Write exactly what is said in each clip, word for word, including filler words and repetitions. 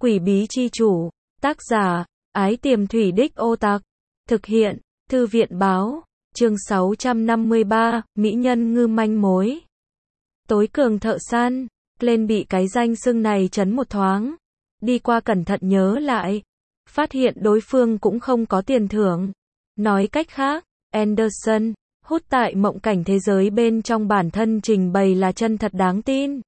Quỷ bí chi chủ, tác giả, Ái Tiềm Thủy Đích Ô Tặc, thực hiện, Thư viện báo, chương sáu trăm năm mươi ba, Mỹ nhân ngư manh mối. Tối cường thợ săn, lên bị cái danh xưng này chấn một thoáng. Đi qua cẩn thận nhớ lại, phát hiện đối phương cũng không có tiền thưởng. Nói cách khác, Anderson, hút tại mộng cảnh thế giới bên trong bản thân trình bày là chân thật đáng tin.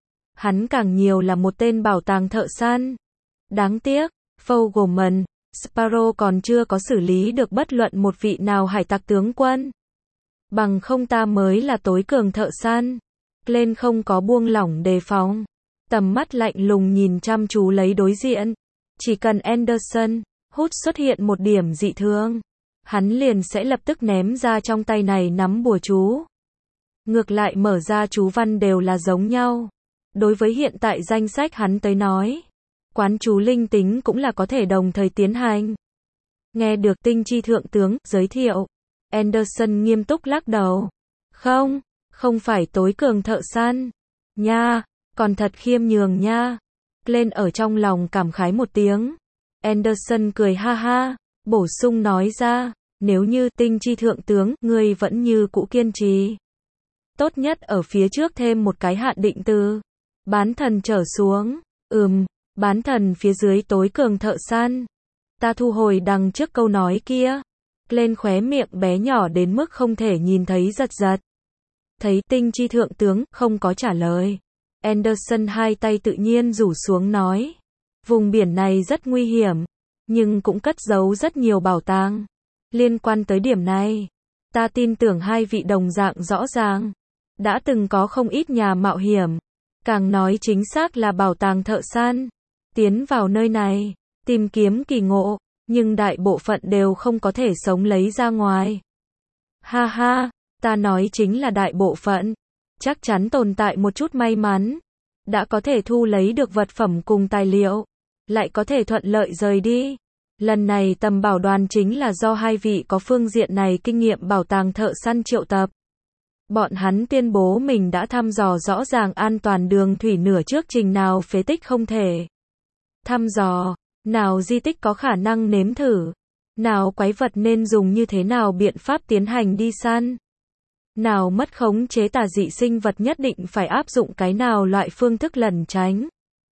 Hắn càng nhiều là một tên bảo tàng thợ săn. Đáng tiếc, Fogelman, Sparrow còn chưa có xử lý được bất luận một vị nào hải tặc tướng quân. Bằng không ta mới là tối cường thợ săn. Lên không có buông lỏng đề phòng. Tầm mắt lạnh lùng nhìn chăm chú lấy đối diện. Chỉ cần Anderson, hút xuất hiện một điểm dị thường, hắn liền sẽ lập tức ném ra trong tay này nắm bùa chú. Ngược lại mở ra chú văn đều là giống nhau. Đối với hiện tại danh sách hắn tới nói, quán chú linh tính cũng là có thể đồng thời tiến hành. Nghe được tinh chi thượng tướng giới thiệu, Anderson nghiêm túc lắc đầu. Không, không phải tối cường thợ săn. Nha, còn thật khiêm nhường nha. Lên ở trong lòng cảm khái một tiếng. Anderson cười ha ha, bổ sung nói ra, nếu như tinh chi thượng tướng, ngươi vẫn như cũ kiên trì. Tốt nhất ở phía trước thêm một cái hạn định từ. Bán thần trở xuống, ừm, bán thần phía dưới tối cường thợ săn. Ta thu hồi đằng trước câu nói kia. Lên khóe miệng bé nhỏ đến mức không thể nhìn thấy giật giật. Thấy tinh chi thượng tướng không có trả lời. Anderson hai tay tự nhiên rủ xuống nói. Vùng biển này rất nguy hiểm, nhưng cũng cất giấu rất nhiều bảo tàng. Liên quan tới điểm này, ta tin tưởng hai vị đồng dạng rõ ràng. Đã từng có không ít nhà mạo hiểm, càng nói chính xác là bảo tàng thợ săn, tiến vào nơi này, tìm kiếm kỳ ngộ, nhưng đại bộ phận đều không có thể sống lấy ra ngoài. Ha ha, ta nói chính là đại bộ phận. Chắc chắn tồn tại một chút may mắn, đã có thể thu lấy được vật phẩm cùng tài liệu, lại có thể thuận lợi rời đi. Lần này tầm bảo đoàn chính là do hai vị có phương diện này kinh nghiệm bảo tàng thợ săn triệu tập. Bọn hắn tuyên bố mình đã thăm dò rõ ràng an toàn đường thủy nửa trước trình nào phế tích không thể thăm dò, nào di tích có khả năng nếm thử, nào quái vật nên dùng như thế nào biện pháp tiến hành đi săn, nào mất khống chế tà dị sinh vật nhất định phải áp dụng cái nào loại phương thức lẩn tránh.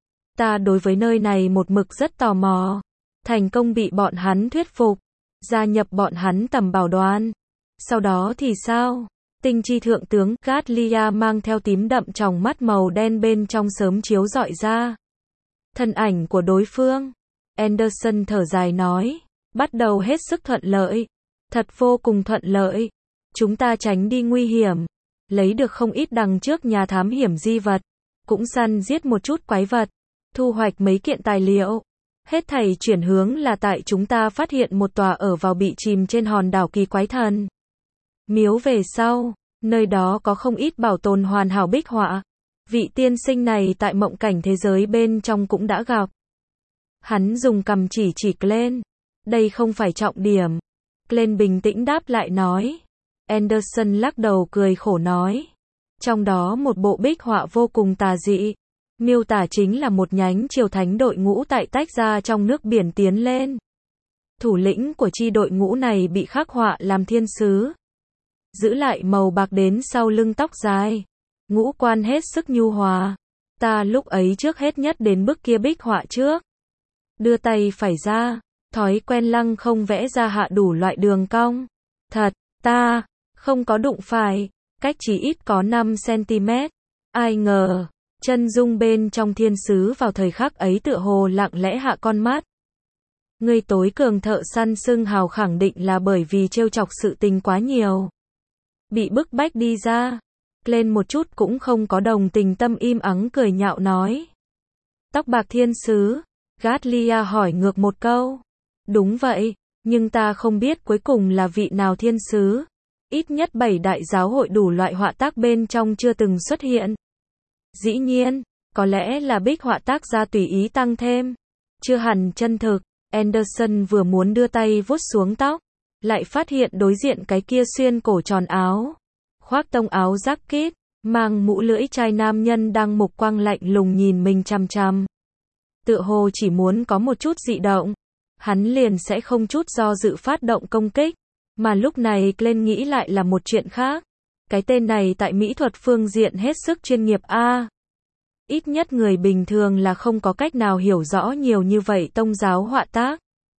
Ta đối với nơi này một mực rất tò mò, thành công bị bọn hắn thuyết phục, gia nhập bọn hắn tầm bảo đoàn. Sau đó thì sao? Tinh chi thượng tướng Gatlia mang theo tím đậm tròng mắt màu đen bên trong sớm chiếu rọi ra thân ảnh của đối phương. Anderson thở dài nói, bắt đầu hết sức thuận lợi, thật vô cùng thuận lợi. Chúng ta tránh đi nguy hiểm, lấy được không ít đằng trước nhà thám hiểm di vật, cũng săn giết một chút quái vật, thu hoạch mấy kiện tài liệu. Hết thảy chuyển hướng là tại chúng ta phát hiện một tòa ở vào bị chìm trên hòn đảo kỳ quái thần miếu về sau, nơi đó có không ít bảo tồn hoàn hảo bích họa. Vị tiên sinh này tại mộng cảnh thế giới bên trong cũng đã gặp. Hắn dùng cầm chỉ chỉ Glenn. Đây không phải trọng điểm. Glenn bình tĩnh đáp lại nói. Anderson lắc đầu cười khổ nói. Trong đó một bộ bích họa vô cùng tà dị. Miêu tả chính là một nhánh triều thánh đội ngũ tại tách ra trong nước biển tiến lên. Thủ lĩnh của chi đội ngũ này bị khắc họa làm thiên sứ. Giữ lại màu bạc đến sau lưng tóc dài. Ngũ quan hết sức nhu hòa. Ta lúc ấy trước hết nhất đến bức kia bích họa trước. Đưa tay phải ra, thói quen lăng không vẽ ra hạ đủ loại đường cong. Thật, ta không có đụng phải, cách chỉ ít có năm xăng-ti-mét. Ai ngờ, chân dung bên trong thiên sứ vào thời khắc ấy tựa hồ lặng lẽ hạ con mắt. Người tối cường thợ săn xưng hào khẳng định là bởi vì trêu chọc sự tình quá nhiều. Bị bức bách đi ra. Lên một chút cũng không có đồng tình tâm im ắng cười nhạo nói. Tóc bạc thiên sứ. Gatlia hỏi ngược một câu. Đúng vậy, nhưng ta không biết cuối cùng là vị nào thiên sứ. Ít nhất bảy đại giáo hội đủ loại họa tác bên trong chưa từng xuất hiện. Dĩ nhiên, có lẽ là bích họa tác gia tùy ý tăng thêm. Chưa hẳn chân thực. Anderson vừa muốn đưa tay vuốt xuống tóc, lại phát hiện đối diện cái kia xuyên cổ tròn áo, khoác tông áo jacket, mang mũ lưỡi chai nam nhân đang mục quang lạnh lùng nhìn mình chằm chằm. tựa hồ chỉ muốn có một chút dị động, hắn liền sẽ không chút do dự phát động công kích. Mà lúc này Glenn nghĩ lại là một chuyện khác. Cái tên này tại mỹ thuật phương diện hết sức chuyên nghiệp a. Ít nhất người bình thường là không có cách nào hiểu rõ nhiều như vậy tông giáo họa tác.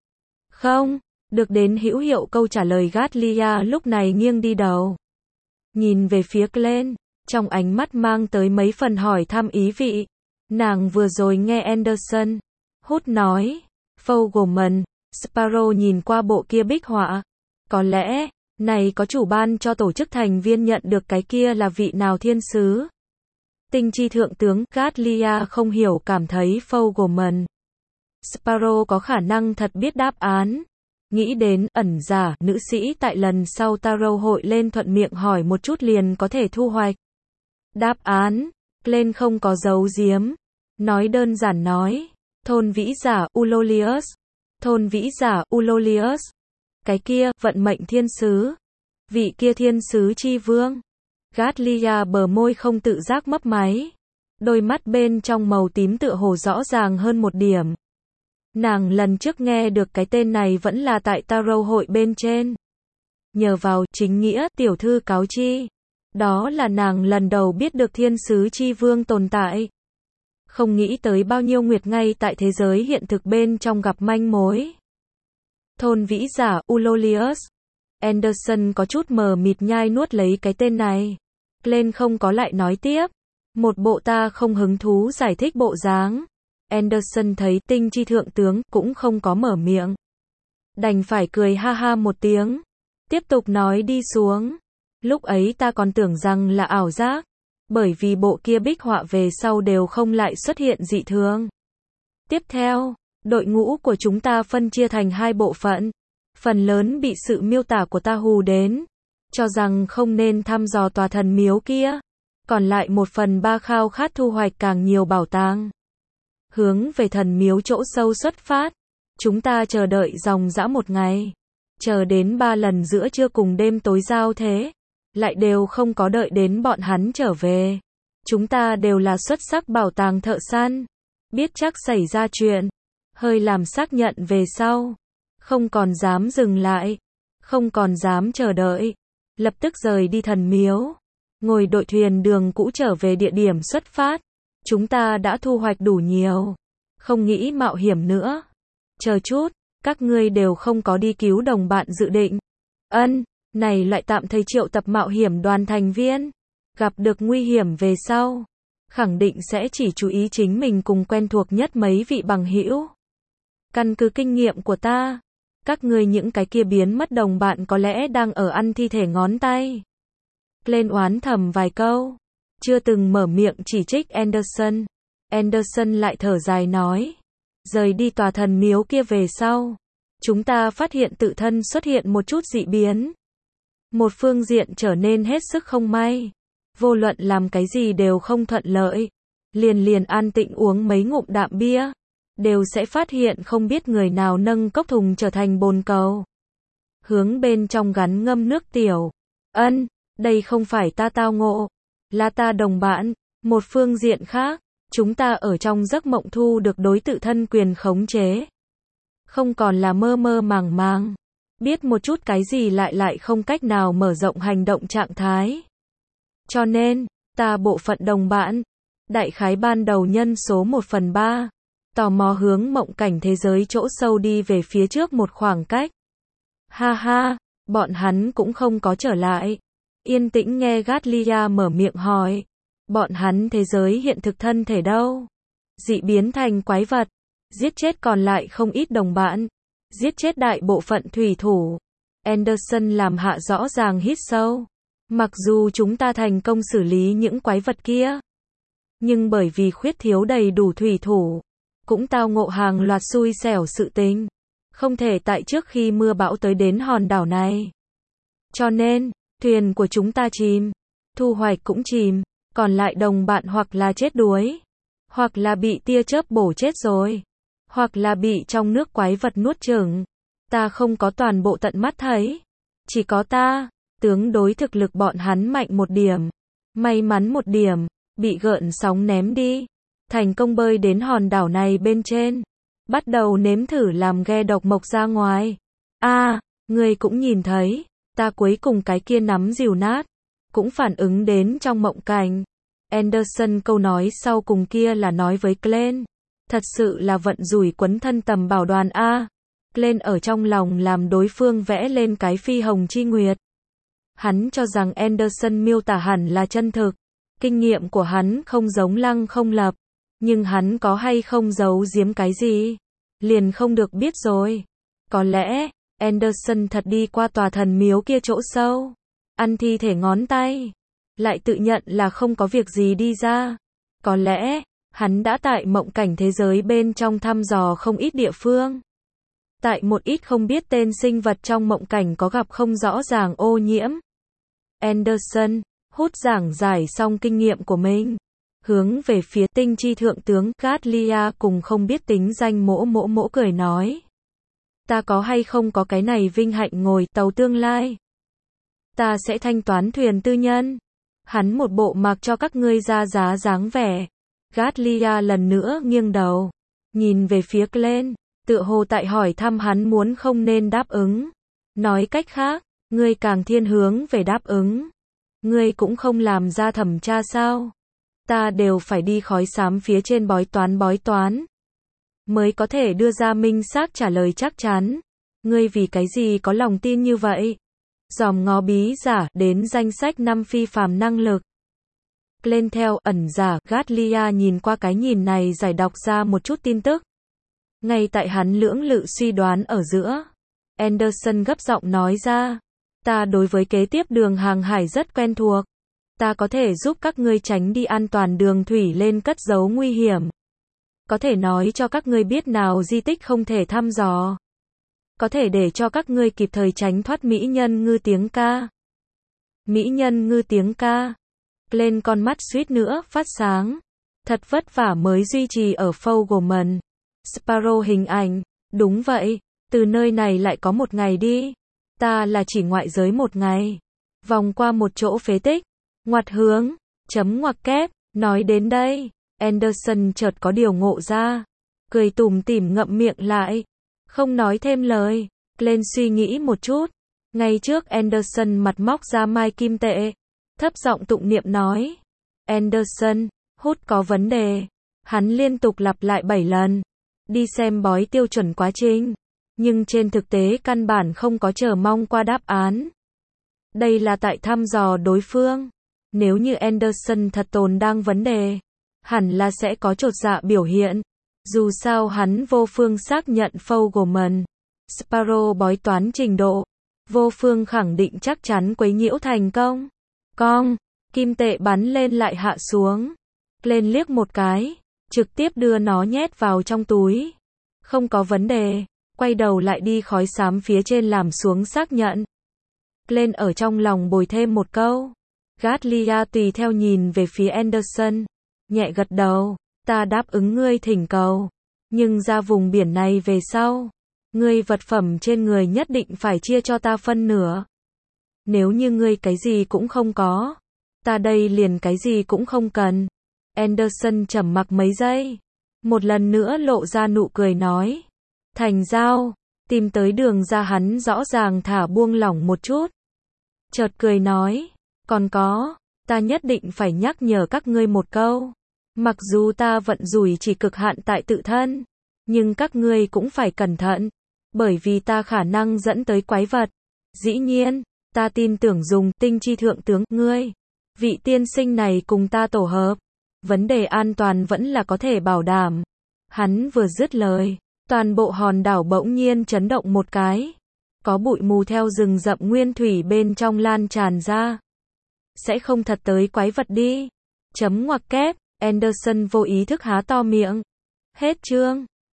Không, được đến hữu hiệu câu trả lời Gatlia lúc này nghiêng đi đầu. Nhìn về phía Glenn, trong ánh mắt mang tới mấy phần hỏi thăm ý vị. Nàng vừa rồi nghe Anderson Hút nói, Fogelman, Sparrow nhìn qua bộ kia bích họa. Có lẽ, này có chủ ban cho tổ chức thành viên nhận được cái kia là vị nào thiên sứ. Tinh chi thượng tướng Gatlia không hiểu cảm thấy Fogelman, Sparrow có khả năng thật biết đáp án. Nghĩ đến ẩn giả, nữ sĩ tại lần sau Tarot hội lên thuận miệng hỏi một chút liền có thể thu hoạch đáp án. Glenn không có giấu giếm. Nói đơn giản nói. Thôn vĩ giả Ulolius. Thôn vĩ giả Ulolius. Cái kia, vận mệnh thiên sứ. Vị kia thiên sứ chi vương. Gatlia bờ môi không tự giác mấp máy. Đôi mắt bên trong màu tím tựa hồ rõ ràng hơn một điểm. Nàng lần trước nghe được cái tên này vẫn là tại Tarot hội bên trên. Nhờ vào chính nghĩa tiểu thư cáo chi. Đó là nàng lần đầu biết được thiên sứ chi vương tồn tại. Không nghĩ tới bao nhiêu nguyệt ngay tại thế giới hiện thực bên trong gặp manh mối. Thôn vĩ giả Ulolius. Anderson có chút mờ mịt nhai nuốt lấy cái tên này. Glenn không có lại nói tiếp. Một bộ ta không hứng thú giải thích bộ dáng. Anderson thấy tinh chi thượng tướng cũng không có mở miệng. Đành phải cười ha ha một tiếng. Tiếp tục nói đi xuống. Lúc ấy ta còn tưởng rằng là ảo giác. Bởi vì bộ kia bích họa về sau đều không lại xuất hiện dị thường. Tiếp theo, đội ngũ của chúng ta phân chia thành hai bộ phận. Phần lớn bị sự miêu tả của ta hù đến. Cho rằng không nên thăm dò tòa thần miếu kia. Còn lại một phần ba khao khát thu hoạch càng nhiều bảo tàng. Hướng về thần miếu chỗ sâu xuất phát. Chúng ta chờ đợi dòng dã một ngày. Chờ đến ba lần giữa trưa cùng đêm tối giao thế. Lại đều không có đợi đến bọn hắn trở về. Chúng ta đều là xuất sắc bảo tàng thợ săn. Biết chắc xảy ra chuyện. Hơi làm xác nhận về sau. Không còn dám dừng lại. Không còn dám chờ đợi. Lập tức rời đi thần miếu. Ngồi đội thuyền đường cũ trở về địa điểm xuất phát. Chúng ta đã thu hoạch đủ nhiều. Không nghĩ mạo hiểm nữa. Chờ chút, các ngươi đều không có đi cứu đồng bạn dự định. Ân, này lại tạm thời triệu tập mạo hiểm đoàn thành viên. Gặp được nguy hiểm về sau. Khẳng định sẽ chỉ chú ý chính mình cùng quen thuộc nhất mấy vị bằng hữu. Căn cứ kinh nghiệm của ta. Các ngươi những cái kia biến mất đồng bạn có lẽ đang ở ăn thi thể ngón tay. Lên oán thầm vài câu. Chưa từng mở miệng chỉ trích Anderson. Anderson lại thở dài nói. Rời đi tòa thần miếu kia về sau. Chúng ta phát hiện tự thân xuất hiện một chút dị biến. Một phương diện trở nên hết sức không may. Vô luận làm cái gì đều không thuận lợi. Liền liền an tịnh uống mấy ngụm đạm bia. Đều sẽ phát hiện không biết người nào nâng cốc thùng trở thành bồn cầu. Hướng bên trong gắn ngâm nước tiểu. Ân, đây không phải ta tao ngộ. Là ta đồng bạn. Một phương diện khác, chúng ta ở trong giấc mộng thu được đối tự thân quyền khống chế. Không còn là mơ mơ màng màng. Biết một chút cái gì lại lại không cách nào mở rộng hành động trạng thái. Cho nên, ta bộ phận đồng bạn, đại khái ban đầu nhân số một phần ba, tò mò hướng mộng cảnh thế giới chỗ sâu đi về phía trước một khoảng cách. Ha ha, bọn hắn cũng không có trở lại. Yên tĩnh nghe Gatlia mở miệng hỏi. Bọn hắn thế giới hiện thực thân thể đâu? Dị biến thành quái vật. Giết chết còn lại không ít đồng bạn. Giết chết đại bộ phận thủy thủ. Anderson làm hạ rõ ràng hít sâu. Mặc dù chúng ta thành công xử lý những quái vật kia. Nhưng bởi vì khuyết thiếu đầy đủ thủy thủ. Cũng tao ngộ hàng loạt xui xẻo sự tình. Không thể tại trước khi mưa bão tới đến hòn đảo này. Cho nên, thuyền của chúng ta chìm. Thu hoạch cũng chìm. Còn lại đồng bạn hoặc là chết đuối. Hoặc là bị tia chớp bổ chết rồi. Hoặc là bị trong nước quái vật nuốt chửng. Ta không có toàn bộ tận mắt thấy. Chỉ có ta, tướng đối thực lực bọn hắn mạnh một điểm. May mắn một điểm, bị gợn sóng ném đi. thành công bơi đến hòn đảo này bên trên. Bắt đầu nếm thử làm ghe độc mộc ra ngoài. À, ngươi cũng nhìn thấy, ta cuối cùng cái kia nắm rìu nát, cũng phản ứng đến trong mộng cảnh. Anderson câu nói sau cùng kia là nói với Glenn. Thật sự là vận rủi quấn thân tầm bảo đoàn A. Glenn ở trong lòng làm đối phương vẽ lên cái phi hồng chi nguyệt. Hắn cho rằng Anderson miêu tả hẳn là chân thực. Kinh nghiệm của hắn không giống Lăng Không Lập. Nhưng hắn có hay không giấu giếm cái gì? Liền không được biết rồi. Có lẽ, Anderson thật đi qua tòa thần miếu kia chỗ sâu. Ăn thi thể ngón tay. Lại tự nhận là không có việc gì đi ra. Có lẽ, hắn đã tại mộng cảnh thế giới bên trong thăm dò không ít địa phương. Tại một ít không biết tên sinh vật trong mộng cảnh có gặp không rõ ràng ô nhiễm. Anderson, hút giảng giải xong kinh nghiệm của mình. Hướng về phía tinh chi thượng tướng Gatlia cùng không biết tính danh mỗ mỗ mỗ cười nói. Ta có hay không có cái này vinh hạnh ngồi tàu tương lai. Ta sẽ thanh toán thuyền tư nhân. Hắn một bộ mặc cho các ngươi ra giá dáng vẻ. Gatlia lần nữa nghiêng đầu. Nhìn về phía Glenn. Tựa hồ tại hỏi thăm hắn muốn không nên đáp ứng. Nói cách khác, ngươi càng thiên hướng về đáp ứng. Ngươi cũng không làm ra thẩm tra sao? Ta đều phải đi khói xám phía trên bói toán bói toán. Mới có thể đưa ra minh xác trả lời chắc chắn. Ngươi vì cái gì có lòng tin như vậy? Dòm ngó bí giả đến danh sách năm phi phàm năng lực. Lên theo ẩn giả, Gatlia nhìn qua cái nhìn này giải đọc ra một chút tin tức. Ngay tại hắn lưỡng lự suy đoán ở giữa, Anderson gấp giọng nói ra, ta đối với kế tiếp đường hàng hải rất quen thuộc. Ta có thể giúp các ngươi tránh đi an toàn đường thủy lên cất giấu nguy hiểm. Có thể nói cho các ngươi biết nào di tích không thể thăm dò. Có thể để cho các ngươi kịp thời tránh thoát mỹ nhân ngư tiếng ca. Mỹ nhân ngư tiếng ca. Lên con mắt suýt nữa phát sáng. Thật vất vả mới duy trì ở Fogelman. Sparrow hình ảnh. Đúng vậy, từ nơi này lại có một ngày đi. Ta là chỉ ngoại giới một ngày. Vòng qua một chỗ phế tích. Ngoặt hướng. Chấm ngoặc kép. Nói đến đây, Anderson chợt có điều ngộ ra. Cười tủm tỉm ngậm miệng lại. Không nói thêm lời. Lên suy nghĩ một chút. Ngay trước Anderson mặt móc ra mai kim tệ. Thấp giọng tụng niệm nói. Anderson, hút có vấn đề. Hắn liên tục lặp lại bảy lần. Đi xem bói tiêu chuẩn quá trình. Nhưng trên thực tế căn bản không có chờ mong qua đáp án. Đây là tại thăm dò đối phương. Nếu như Anderson thật tồn đang vấn đề, hẳn là sẽ có chột dạ biểu hiện. Dù sao hắn vô phương xác nhận Fogelman, Sparrow bói toán trình độ. Vô phương khẳng định chắc chắn quấy nhiễu thành công. Cong, kim tệ bắn lên lại hạ xuống. Lên liếc một cái, trực tiếp đưa nó nhét vào trong túi. Không có vấn đề, quay đầu lại đi khói xám phía trên làm xuống xác nhận. Lên ở trong lòng bồi thêm một câu. Gatlia tùy theo nhìn về phía Anderson. Nhẹ gật đầu, ta đáp ứng ngươi thỉnh cầu. Nhưng ra vùng biển này về sau, ngươi vật phẩm trên người nhất định phải chia cho ta phân nửa. Nếu như ngươi cái gì cũng không có, ta đây liền cái gì cũng không cần. Anderson trầm mặc mấy giây. Một lần nữa lộ ra nụ cười nói. Thành giao, tìm tới đường ra hắn rõ ràng thả buông lỏng một chút. Chợt cười nói. Còn có, ta nhất định phải nhắc nhở các ngươi một câu. Mặc dù ta vận rủi chỉ cực hạn tại tự thân, nhưng các ngươi cũng phải cẩn thận. Bởi vì ta khả năng dẫn tới quái vật. Dĩ nhiên, ta tin tưởng dùng tinh chi thượng tướng ngươi. Vị tiên sinh này cùng ta tổ hợp. Vấn đề an toàn vẫn là có thể bảo đảm. Hắn vừa dứt lời, toàn bộ hòn đảo bỗng nhiên chấn động một cái. Có bụi mù theo rừng rậm nguyên thủy bên trong lan tràn ra. Sẽ không thật tới quái vật đi. Chấm ngoặc kép, Anderson vô ý thức há to miệng. Hết chương.